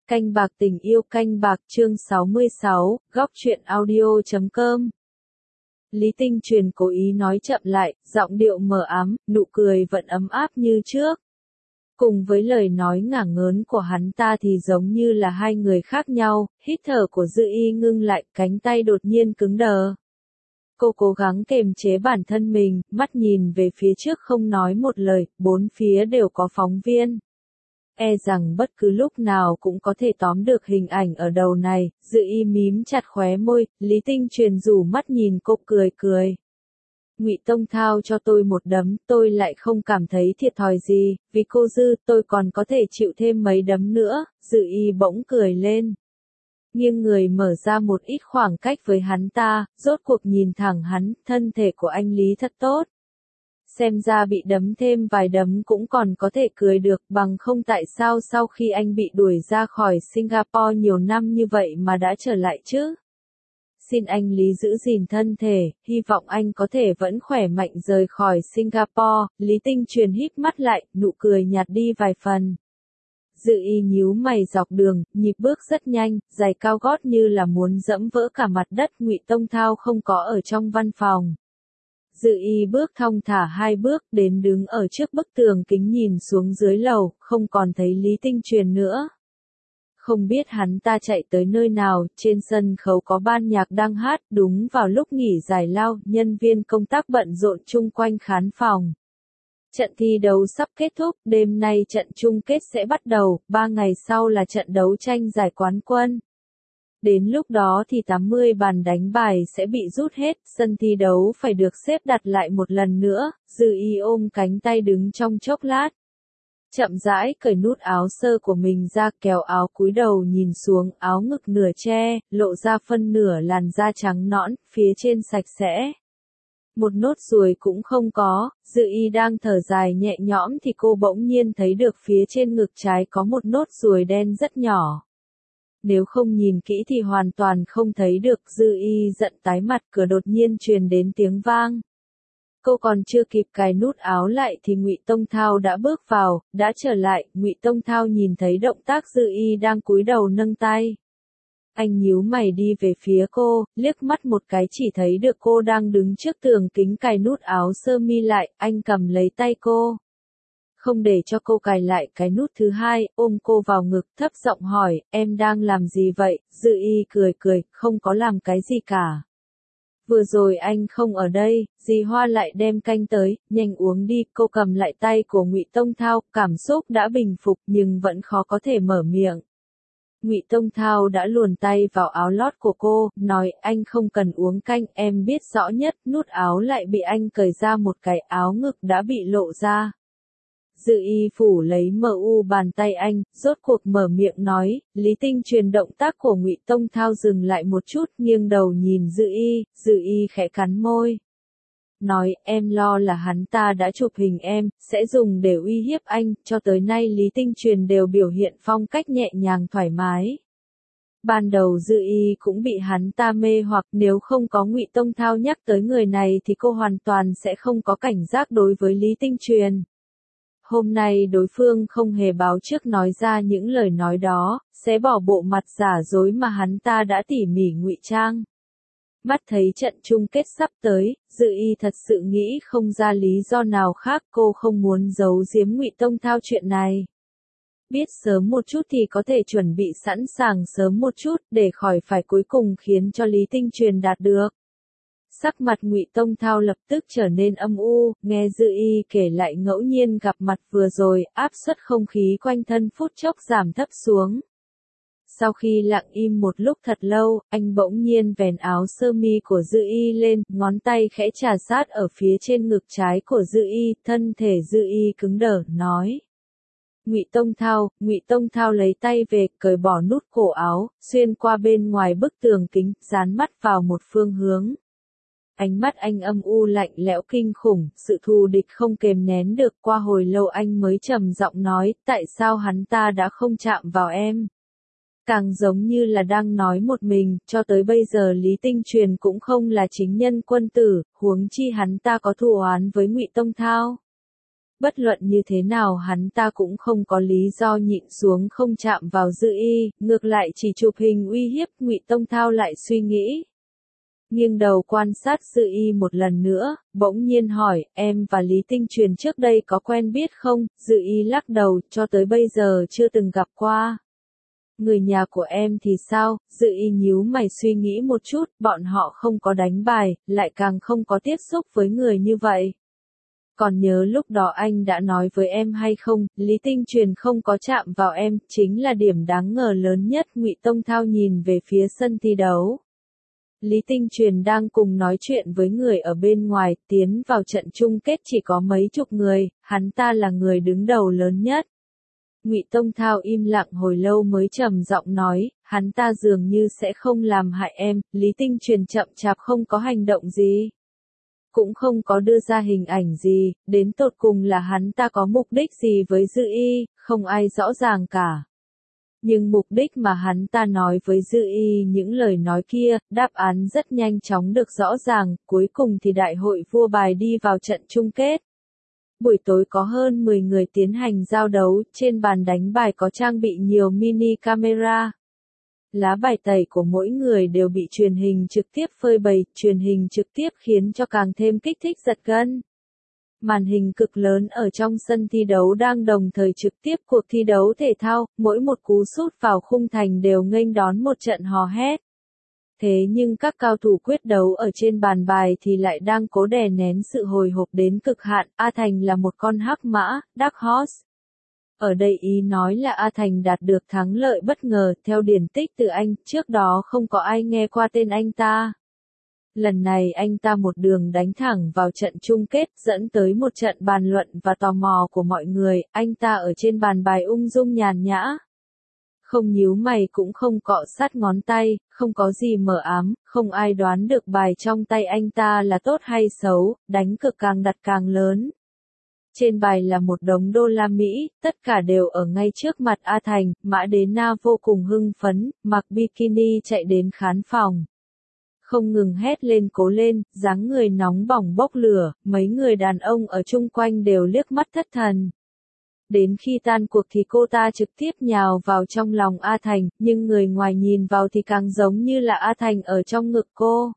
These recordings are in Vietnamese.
Canh bạc tình yêu canh bạc chương 66, góc truyện audio.com. Lý Tinh Truyền cố ý nói chậm lại, giọng điệu mờ ám, nụ cười vẫn ấm áp như trước. Cùng với lời nói ngả ngớn của hắn ta thì giống như là hai người khác nhau, hít thở của Dư Y ngưng lại, cánh tay đột nhiên cứng đờ. Cô cố gắng kềm chế bản thân mình, mắt nhìn về phía trước không nói một lời, bốn phía đều có phóng viên. E rằng bất cứ lúc nào cũng có thể tóm được hình ảnh ở đầu này, Dư Y mím chặt khóe môi, Lý Tinh Truyền rủ mắt nhìn cô cười cười. Ngụy Tông thao cho tôi một đấm, tôi lại không cảm thấy thiệt thòi gì, vì cô Dư tôi còn có thể chịu thêm mấy đấm nữa, Dư Y bỗng cười lên. Nghiêng người mở ra một ít khoảng cách với hắn ta, rốt cuộc nhìn thẳng hắn, thân thể của anh Lý thật tốt. Xem ra bị đấm thêm vài đấm cũng còn có thể cười được, bằng không tại sao sau khi anh bị đuổi ra khỏi Singapore nhiều năm như vậy mà đã trở lại chứ? Xin anh Lý giữ gìn thân thể, hy vọng anh có thể vẫn khỏe mạnh rời khỏi Singapore. Lý Tinh Truyền híp mắt lại, nụ cười nhạt đi vài phần. Dư Y nhíu mày dọc đường, nhịp bước rất nhanh, giày cao gót như là muốn dẫm vỡ cả mặt đất. Ngụy Tông Thao không có ở trong văn phòng. Dư Y bước thong thả hai bước đến đứng ở trước bức tường kính nhìn xuống dưới lầu, không còn thấy Lý Tinh Truyền nữa. Không biết hắn ta chạy tới nơi nào, trên sân khấu có ban nhạc đang hát, đúng vào lúc nghỉ giải lao, nhân viên công tác bận rộn chung quanh khán phòng. Trận thi đấu sắp kết thúc, đêm nay trận chung kết sẽ bắt đầu, 3 ngày sau là trận đấu tranh giải quán quân. Đến lúc đó thì 80 bàn đánh bài sẽ bị rút hết, sân thi đấu phải được xếp đặt lại một lần nữa. Dư Y ôm cánh tay đứng trong chốc lát. Chậm rãi cởi nút áo sơ của mình ra, kéo áo cúi đầu nhìn xuống, áo ngực nửa che, lộ ra phân nửa làn da trắng nõn, phía trên sạch sẽ. Một nốt ruồi cũng không có. Dư Y đang thở dài nhẹ nhõm thì cô bỗng nhiên thấy được phía trên ngực trái có một nốt ruồi đen rất nhỏ. Nếu không nhìn kỹ thì hoàn toàn không thấy được. Dư Y giận tái mặt, cửa đột nhiên truyền đến tiếng vang. Cô còn chưa kịp cài nút áo lại thì Ngụy Tông Thao đã bước vào, đã trở lại. Ngụy Tông Thao nhìn thấy động tác Dư Y đang cúi đầu nâng tay. Anh nhíu mày đi về phía cô, liếc mắt một cái chỉ thấy được cô đang đứng trước tường kính cài nút áo sơ mi lại, anh cầm lấy tay cô. Không để cho cô cài lại cái nút thứ hai, ôm cô vào ngực, thấp giọng hỏi, em đang làm gì vậy? Dư Y cười cười, không có làm cái gì cả. Vừa rồi anh không ở đây, dì Hoa lại đem canh tới, nhanh uống đi. Cô cầm lại tay của Ngụy Tông Thao, cảm xúc đã bình phục nhưng vẫn khó có thể mở miệng. Ngụy Tông Thao đã luồn tay vào áo lót của cô, nói anh không cần uống canh, em biết rõ nhất. Nút áo lại bị anh cởi ra một cái, áo ngực đã bị lộ ra. Dư Y phủ lấy bàn tay anh, rốt cuộc mở miệng nói. Lý Tinh Truyền động tác của Ngụy Tông Thao dừng lại một chút, nghiêng đầu nhìn Dư Y khẽ cắn môi. Nói, em lo là hắn ta đã chụp hình em, sẽ dùng để uy hiếp anh. Cho tới nay Lý Tinh Truyền đều biểu hiện phong cách nhẹ nhàng thoải mái. Ban đầu Dư Y cũng bị hắn ta mê hoặc, nếu không có Ngụy Tông Thao nhắc tới người này thì cô hoàn toàn sẽ không có cảnh giác đối với Lý Tinh Truyền. Hôm nay đối phương không hề báo trước nói ra những lời nói đó, sẽ bỏ bộ mặt giả dối mà hắn ta đã tỉ mỉ ngụy trang. Mắt thấy trận chung kết sắp tới, Dư Y thật sự nghĩ không ra lý do nào khác, cô không muốn giấu giếm Ngụy Tông Thao chuyện này. Biết sớm một chút thì có thể chuẩn bị sẵn sàng sớm một chút, để khỏi phải cuối cùng khiến cho Lý Tinh Truyền đạt được. Sắc mặt Ngụy Tông Thao lập tức trở nên âm u, nghe Dư Y kể lại ngẫu nhiên gặp mặt vừa rồi, áp suất không khí quanh thân phút chốc giảm thấp xuống. Sau khi lặng im một lúc thật lâu, anh bỗng nhiên vén áo sơ mi của Dư Y lên, ngón tay khẽ chà sát ở phía trên ngực trái của Dư Y, thân thể Dư Y cứng đờ, nói. Ngụy Tông Thao lấy tay về, cởi bỏ nút cổ áo, xuyên qua bên ngoài bức tường kính, dán mắt vào một phương hướng. Ánh mắt anh âm u lạnh lẽo kinh khủng, sự thù địch không kềm nén được. Qua hồi lâu anh mới trầm giọng nói, tại sao hắn ta đã không chạm vào em? Càng giống như là đang nói một mình, cho tới bây giờ Lý Tinh Truyền cũng không là chính nhân quân tử, huống chi hắn ta có thù oán với Ngụy Tông Thao. Bất luận như thế nào hắn ta cũng không có lý do nhịn xuống không chạm vào Dư Y, ngược lại chỉ chụp hình uy hiếp. Ngụy Tông Thao lại suy nghĩ. Nghiêng đầu quan sát Dư Y một lần nữa, bỗng nhiên hỏi, em và Lý Tinh Truyền trước đây có quen biết không? Dư Y lắc đầu, cho tới bây giờ chưa từng gặp qua. Người nhà của em thì sao? Dư Y nhíu mày suy nghĩ một chút, bọn họ không có đánh bài, lại càng không có tiếp xúc với người như vậy. Còn nhớ lúc đó anh đã nói với em hay không, Lý Tinh Truyền không có chạm vào em, chính là điểm đáng ngờ lớn nhất. Ngụy Tông Thao nhìn về phía sân thi đấu. Lý Tinh Truyền đang cùng nói chuyện với người ở bên ngoài, tiến vào trận chung kết chỉ có mấy chục người, hắn ta là người đứng đầu lớn nhất. Ngụy Tông Thao im lặng hồi lâu mới trầm giọng nói, hắn ta dường như sẽ không làm hại em. Lý Tinh Truyền chậm chạp không có hành động gì. Cũng không có đưa ra hình ảnh gì, đến tột cùng là hắn ta có mục đích gì với Dư Y, không ai rõ ràng cả. Nhưng mục đích mà hắn ta nói với Dư Y những lời nói kia, đáp án rất nhanh chóng được rõ ràng, cuối cùng thì đại hội vua bài đi vào trận chung kết. Buổi tối có hơn 10 người tiến hành giao đấu, trên bàn đánh bài có trang bị nhiều mini camera. Lá bài tẩy của mỗi người đều bị truyền hình trực tiếp phơi bày, truyền hình trực tiếp khiến cho càng thêm kích thích giật gân. Màn hình cực lớn ở trong sân thi đấu đang đồng thời trực tiếp cuộc thi đấu thể thao, mỗi một cú sút vào khung thành đều nghênh đón một trận hò hét. Thế nhưng các cao thủ quyết đấu ở trên bàn bài thì lại đang cố đè nén sự hồi hộp đến cực hạn. A Thành là một con hắc mã, Dark Horse. Ở đây ý nói là A Thành đạt được thắng lợi bất ngờ, theo điển tích từ anh, trước đó không có ai nghe qua tên anh ta. Lần này anh ta một đường đánh thẳng vào trận chung kết, dẫn tới một trận bàn luận và tò mò của mọi người. Anh ta ở trên bàn bài ung dung nhàn nhã. Không nhíu mày cũng không cọ sát ngón tay, không có gì mờ ám, không ai đoán được bài trong tay anh ta là tốt hay xấu, đánh cược càng đặt càng lớn. Trên bài là một đống đô la Mỹ, tất cả đều ở ngay trước mặt A Thành. Mã Đế Na vô cùng hưng phấn, mặc bikini chạy đến khán phòng. Không ngừng hét lên cố lên, dáng người nóng bỏng bốc lửa, mấy người đàn ông ở chung quanh đều liếc mắt thất thần. Đến khi tan cuộc thì cô ta trực tiếp nhào vào trong lòng A Thành, nhưng người ngoài nhìn vào thì càng giống như là A Thành ở trong ngực cô.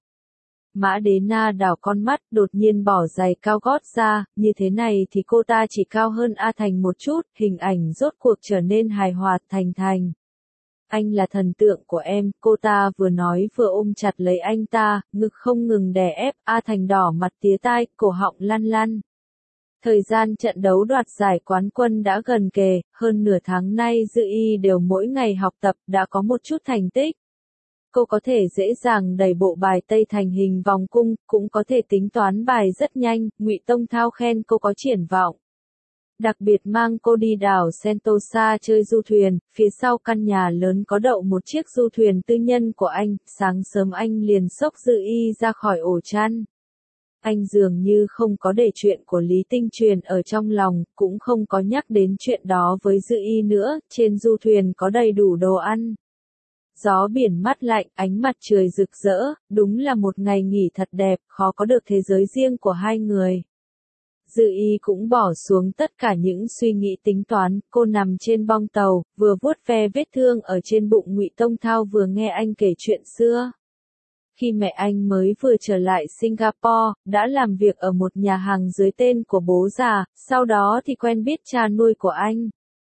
Mã Đế Na đảo con mắt, đột nhiên bỏ giày cao gót ra, như thế này thì cô ta chỉ cao hơn A Thành một chút, hình ảnh rốt cuộc trở nên hài hòa. Thành. Anh là thần tượng của em, cô ta vừa nói vừa ôm chặt lấy anh ta, ngực không ngừng đè ép. A Thành đỏ mặt tía tai, cổ họng lăn lăn. Thời gian trận đấu đoạt giải quán quân đã gần kề, hơn nửa tháng nay Dư Y đều mỗi ngày học tập, đã có một chút thành tích. Cô có thể dễ dàng đẩy bộ bài Tây thành hình vòng cung, cũng có thể tính toán bài rất nhanh. Ngụy Tông Thao khen cô có triển vọng. Đặc biệt mang cô đi đảo Sentosa chơi du thuyền, phía sau căn nhà lớn có đậu một chiếc du thuyền tư nhân của anh. Sáng sớm anh liền xốc Dư Y ra khỏi ổ chăn. Anh dường như không có để chuyện của Lý Tinh Truyền ở trong lòng, cũng không có nhắc đến chuyện đó với Dư Y nữa. Trên du thuyền có đầy đủ đồ ăn. Gió biển mát lạnh, ánh mặt trời rực rỡ, đúng là một ngày nghỉ thật đẹp, khó có được thế giới riêng của hai người. Dư Y cũng bỏ xuống tất cả những suy nghĩ tính toán, cô nằm trên bong tàu, vừa vuốt ve vết thương ở trên bụng Ngụy Tông Thao vừa nghe anh kể chuyện xưa. Khi mẹ anh mới vừa trở lại Singapore, đã làm việc ở một nhà hàng dưới tên của bố già, sau đó thì quen biết cha nuôi của anh.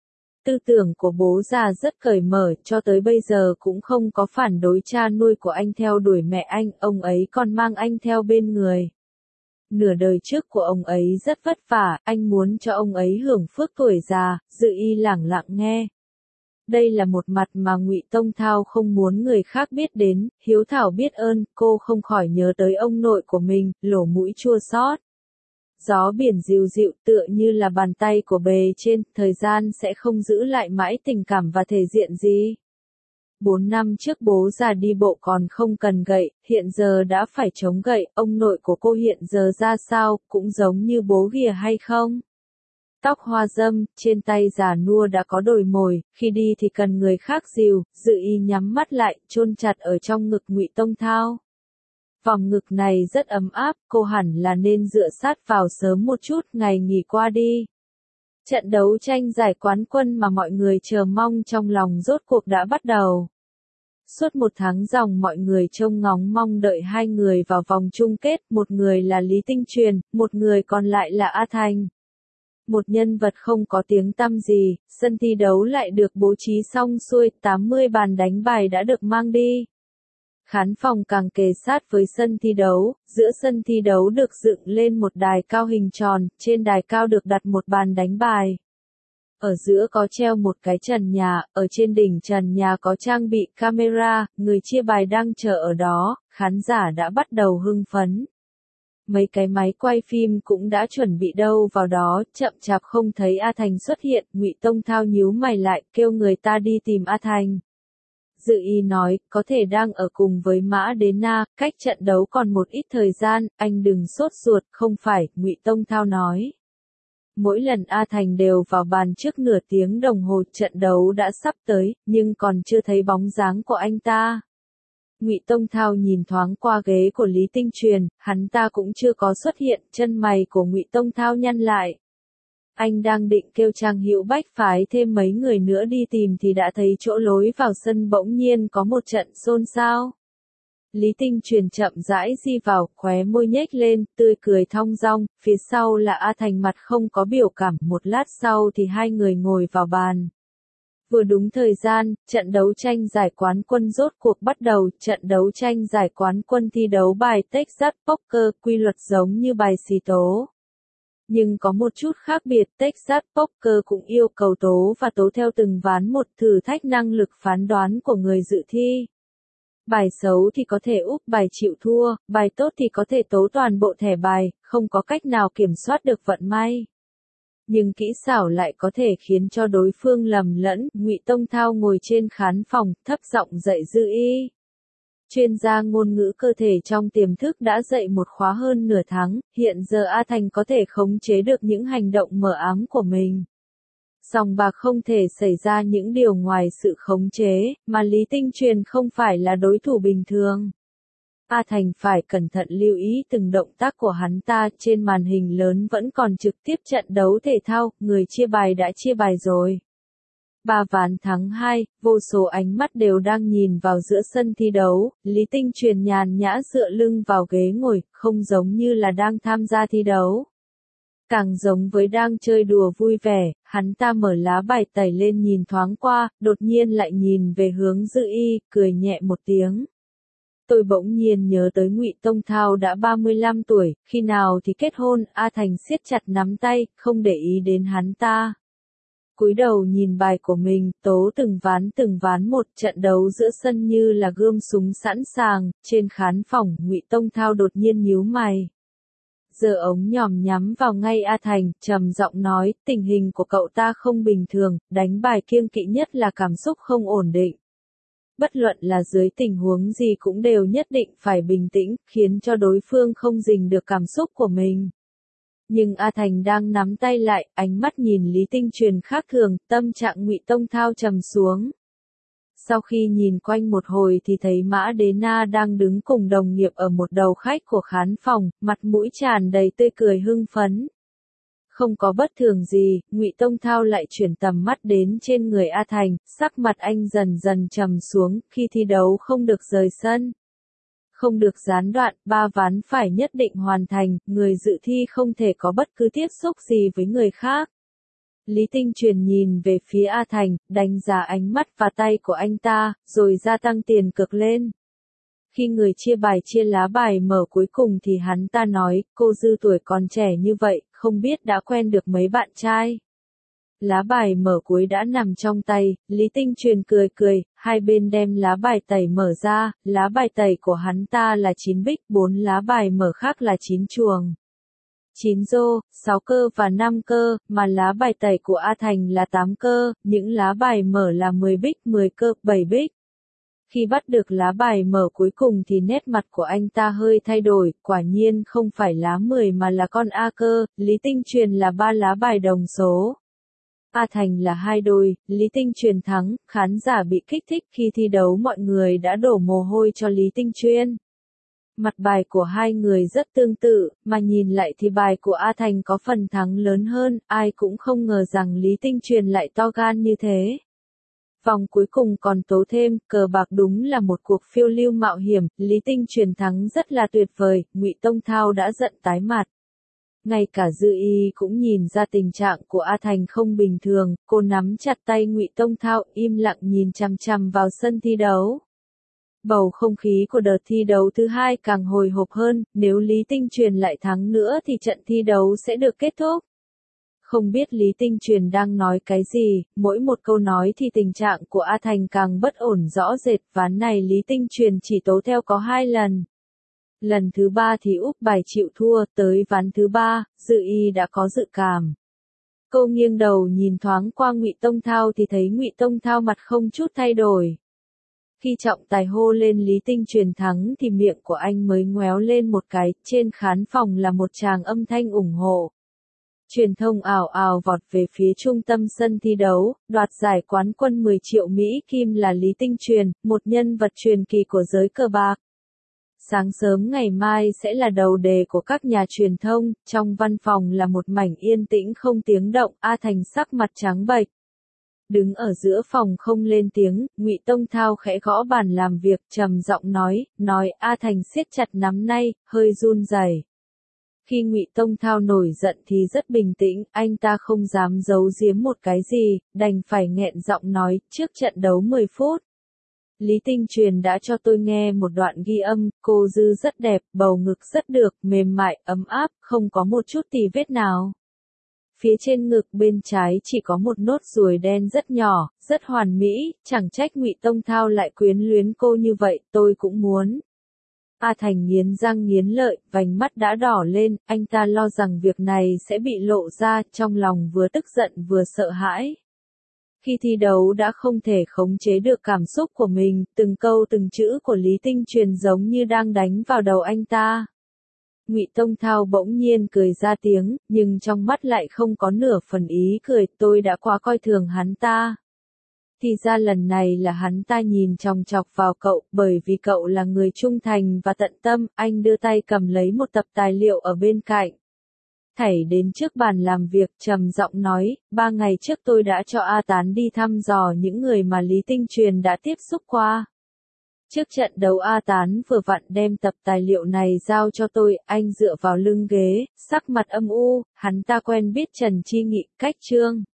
Tư tưởng của bố già rất cởi mở, cho tới bây giờ cũng không có phản đối cha nuôi của anh theo đuổi mẹ anh, ông ấy còn mang anh theo bên người. Nửa đời trước của ông ấy rất vất vả, anh muốn cho ông ấy hưởng phước tuổi già. Dư Y lẳng lặng nghe. Đây là một mặt mà Ngụy Tông Thao không muốn người khác biết đến, hiếu thảo biết ơn, cô không khỏi nhớ tới ông nội của mình, lỗ mũi chua xót. Gió biển dịu dịu tựa như là bàn tay của bề trên, thời gian sẽ không giữ lại mãi tình cảm và thể diện gì. 4 năm trước bố già đi bộ còn không cần gậy, hiện giờ đã phải chống gậy. Ông nội của cô hiện giờ ra sao, cũng giống như bố ghìa hay không? Tóc hoa râm, trên tay già nua đã có đồi mồi, khi đi thì cần người khác dìu. Dư Y nhắm mắt lại, chôn chặt ở trong ngực Ngụy Tông Thao. Vòng ngực này rất ấm áp, cô hẳn là nên dựa sát vào sớm một chút, ngày nghỉ qua đi. Trận đấu tranh giải quán quân mà mọi người chờ mong trong lòng rốt cuộc đã bắt đầu. Suốt một tháng ròng mọi người trông ngóng mong đợi hai người vào vòng chung kết, một người là Lý Tinh Truyền, một người còn lại là A Thành. Một nhân vật không có tiếng tăm gì, sân thi đấu lại được bố trí xong xuôi, 80 bàn đánh bài đã được mang đi. Khán phòng càng kề sát với sân thi đấu, giữa sân thi đấu được dựng lên một đài cao hình tròn, trên đài cao được đặt một bàn đánh bài. Ở giữa có treo một cái trần nhà, ở trên đỉnh trần nhà có trang bị camera, người chia bài đang chờ ở đó, khán giả đã bắt đầu hưng phấn. Mấy cái máy quay phim cũng đã chuẩn bị đâu vào đó, chậm chạp không thấy A Thành xuất hiện, Ngụy Tông Thao nhíu mày lại, kêu người ta đi tìm A Thành. Dự y nói, có thể đang ở cùng với Mã Đế Na, cách trận đấu còn một ít thời gian, anh đừng sốt ruột, không phải, Ngụy Tông Thao nói. Mỗi lần A Thành đều vào bàn trước nửa tiếng đồng hồ, trận đấu đã sắp tới, nhưng còn chưa thấy bóng dáng của anh ta. Ngụy Tông Thao nhìn thoáng qua ghế của Lý Tinh Truyền, hắn ta cũng chưa có xuất hiện, chân mày của Ngụy Tông Thao nhăn lại. Anh đang định kêu Trang Hữu Bách phái thêm mấy người nữa đi tìm thì đã thấy chỗ lối vào sân bỗng nhiên có một trận xôn xao. Lý Tinh Truyền chậm rãi di vào, khóe môi nhếch lên, tươi cười thong dong, phía sau là A Thành mặt không có biểu cảm, một lát sau thì hai người ngồi vào bàn. Vừa đúng thời gian, trận đấu tranh giải quán quân rốt cuộc bắt đầu, trận đấu tranh giải quán quân thi đấu bài Texas Poker, quy luật giống như bài xì tố. Nhưng có một chút khác biệt, Texas Poker cũng yêu cầu tố và tố theo từng ván một, thử thách năng lực phán đoán của người dự thi. Bài xấu thì có thể úp bài chịu thua, bài tốt thì có thể tố toàn bộ thẻ bài, không có cách nào kiểm soát được vận may. Nhưng kỹ xảo lại có thể khiến cho đối phương lầm lẫn, Ngụy Tông Thao ngồi trên khán phòng, thấp giọng dạy Dư Y. Chuyên gia ngôn ngữ cơ thể trong tiềm thức đã dạy một khóa hơn nửa tháng, hiện giờ A Thành có thể khống chế được những hành động mờ ám của mình. Sòng bạc không thể xảy ra những điều ngoài sự khống chế, mà Lý Tinh Truyền không phải là đối thủ bình thường. A Thành phải cẩn thận lưu ý từng động tác của hắn ta, trên màn hình lớn vẫn còn trực tiếp trận đấu thể thao, người chia bài đã chia bài rồi. 3 ván thắng 2, vô số ánh mắt đều đang nhìn vào giữa sân thi đấu, Lý Tinh Truyền nhàn nhã dựa lưng vào ghế ngồi, không giống như là đang tham gia thi đấu. Càng giống với đang chơi đùa vui vẻ, hắn ta mở lá bài tẩy lên nhìn thoáng qua, đột nhiên lại nhìn về hướng Dư Y, cười nhẹ một tiếng. Tôi bỗng nhiên nhớ tới Ngụy Tông Thao đã 35 tuổi, khi nào thì kết hôn, A Thành siết chặt nắm tay, không để ý đến hắn ta. Cúi đầu nhìn bài của mình, tố từng ván một, trận đấu giữa sân như là gươm súng sẵn sàng, trên khán phòng, Ngụy Tông Thao đột nhiên nhíu mày. Giờ ống nhòm nhắm vào ngay A Thành, trầm giọng nói, tình hình của cậu ta không bình thường, đánh bài kiêng kỵ nhất là cảm xúc không ổn định. Bất luận là dưới tình huống gì cũng đều nhất định phải bình tĩnh, khiến cho đối phương không dình được cảm xúc của mình. Nhưng A Thành đang nắm tay lại, ánh mắt nhìn Lý Tinh Truyền khác thường, tâm trạng Ngụy Tông Thao trầm xuống. Sau khi nhìn quanh một hồi thì thấy Mã Đế Na đang đứng cùng đồng nghiệp ở một đầu khách của khán phòng, mặt mũi tràn đầy tươi cười hưng phấn. Không có bất thường gì, Ngụy Tông Thao lại chuyển tầm mắt đến trên người A Thành, sắc mặt anh dần dần trầm xuống, khi thi đấu không được rời sân. Không được gián đoạn, 3 ván phải nhất định hoàn thành, người dự thi không thể có bất cứ tiếp xúc gì với người khác. Lý Tinh Truyền nhìn về phía A Thành, đánh giá ánh mắt và tay của anh ta, rồi gia tăng tiền cược lên. Khi người chia bài chia lá bài mở cuối cùng thì hắn ta nói, cô Dư tuổi còn trẻ như vậy, không biết đã quen được mấy bạn trai. Lá bài mở cuối đã nằm trong tay, Lý Tinh Truyền cười cười, hai bên đem lá bài tẩy mở ra, lá bài tẩy của hắn ta là 9 bích, 4 lá bài mở khác là 9 chuồng. 9 rô, 6 cơ và 5 cơ, mà lá bài tẩy của A Thành là 8 cơ, những lá bài mở là 10 bích, 10 cơ, 7 bích. Khi bắt được lá bài mở cuối cùng thì nét mặt của anh ta hơi thay đổi, quả nhiên không phải lá 10 mà là con A cơ, Lý Tinh Truyền là 3 lá bài đồng số. A Thành là 2 đôi, Lý Tinh Truyền thắng, khán giả bị kích thích khi thi đấu mọi người đã đổ mồ hôi cho Lý Tinh Truyền. Mặt bài của hai người rất tương tự, mà nhìn lại thì bài của A Thành có phần thắng lớn hơn, ai cũng không ngờ rằng Lý Tinh Truyền lại to gan như thế. Vòng cuối cùng còn tố thêm, cờ bạc đúng là một cuộc phiêu lưu mạo hiểm, Lý Tinh Truyền thắng rất là tuyệt vời, Ngụy Tông Thao đã giận tái mặt. Ngay cả Dư Y cũng nhìn ra tình trạng của A Thành không bình thường, cô nắm chặt tay Ngụy Tông Thao, im lặng nhìn chằm chằm vào sân thi đấu. Bầu không khí của đợt thi đấu thứ hai càng hồi hộp hơn, nếu Lý Tinh Truyền lại thắng nữa thì trận thi đấu sẽ được kết thúc. Không biết Lý Tinh Truyền đang nói cái gì, mỗi một câu nói thì tình trạng của A Thành càng bất ổn rõ rệt, ván này Lý Tinh Truyền chỉ tố theo có 2 lần. Lần thứ 3 thì úp bài chịu thua, tới ván thứ 3, Dư Y đã có dự cảm. Cô nghiêng đầu nhìn thoáng qua Ngụy Tông Thao thì thấy Ngụy Tông Thao mặt không chút thay đổi. Khi trọng tài hô lên Lý Tinh Truyền thắng thì miệng của anh mới ngoéo lên một cái, trên khán phòng là một tràng âm thanh ủng hộ. Truyền thông ào ào vọt về phía trung tâm sân thi đấu, đoạt giải quán quân 10 triệu Mỹ Kim là Lý Tinh Truyền, một nhân vật truyền kỳ của giới cờ bạc. Sáng sớm ngày mai sẽ là đầu đề của các nhà truyền thông, trong văn phòng là một mảnh yên tĩnh không tiếng động, A Thành sắc mặt trắng bệch. Đứng ở giữa phòng không lên tiếng, Ngụy Tông Thao khẽ gõ bàn làm việc, trầm giọng nói A Thành siết chặt nắm tay, hơi run rẩy. Khi Ngụy Tông Thao nổi giận thì rất bình tĩnh, anh ta không dám giấu giếm một cái gì, đành phải nghẹn giọng nói, trước trận đấu 10 phút. Lý Tinh Truyền đã cho tôi nghe một đoạn ghi âm, cô Dư rất đẹp, bầu ngực rất được, mềm mại, ấm áp, không có một chút tì vết nào. Phía trên ngực bên trái chỉ có một nốt ruồi đen rất nhỏ, rất hoàn mỹ, chẳng trách Ngụy Tông Thao lại quyến luyến cô như vậy, tôi cũng muốn. A Thành nghiến răng nghiến lợi, vành mắt đã đỏ lên, anh ta lo rằng việc này sẽ bị lộ ra, trong lòng vừa tức giận vừa sợ hãi. Khi thi đấu đã không thể khống chế được cảm xúc của mình, từng câu từng chữ của Lý Tinh Truyền giống như đang đánh vào đầu anh ta. Ngụy Tông Thao bỗng nhiên cười ra tiếng, nhưng trong mắt lại không có nửa phần ý cười, tôi đã quá coi thường hắn ta. Thì ra lần này là hắn ta nhìn chòng chọc vào cậu, bởi vì cậu là người trung thành và tận tâm, anh đưa tay cầm lấy một tập tài liệu ở bên cạnh. Thảy đến trước bàn làm việc, trầm giọng nói, 3 ngày trước tôi đã cho A Tán đi thăm dò những người mà Lý Tinh Truyền đã tiếp xúc qua. Trước trận đấu A Tán vừa vặn đem tập tài liệu này giao cho tôi, anh dựa vào lưng ghế, sắc mặt âm u, hắn ta quen biết Trần Chi Nghị, cách Trương.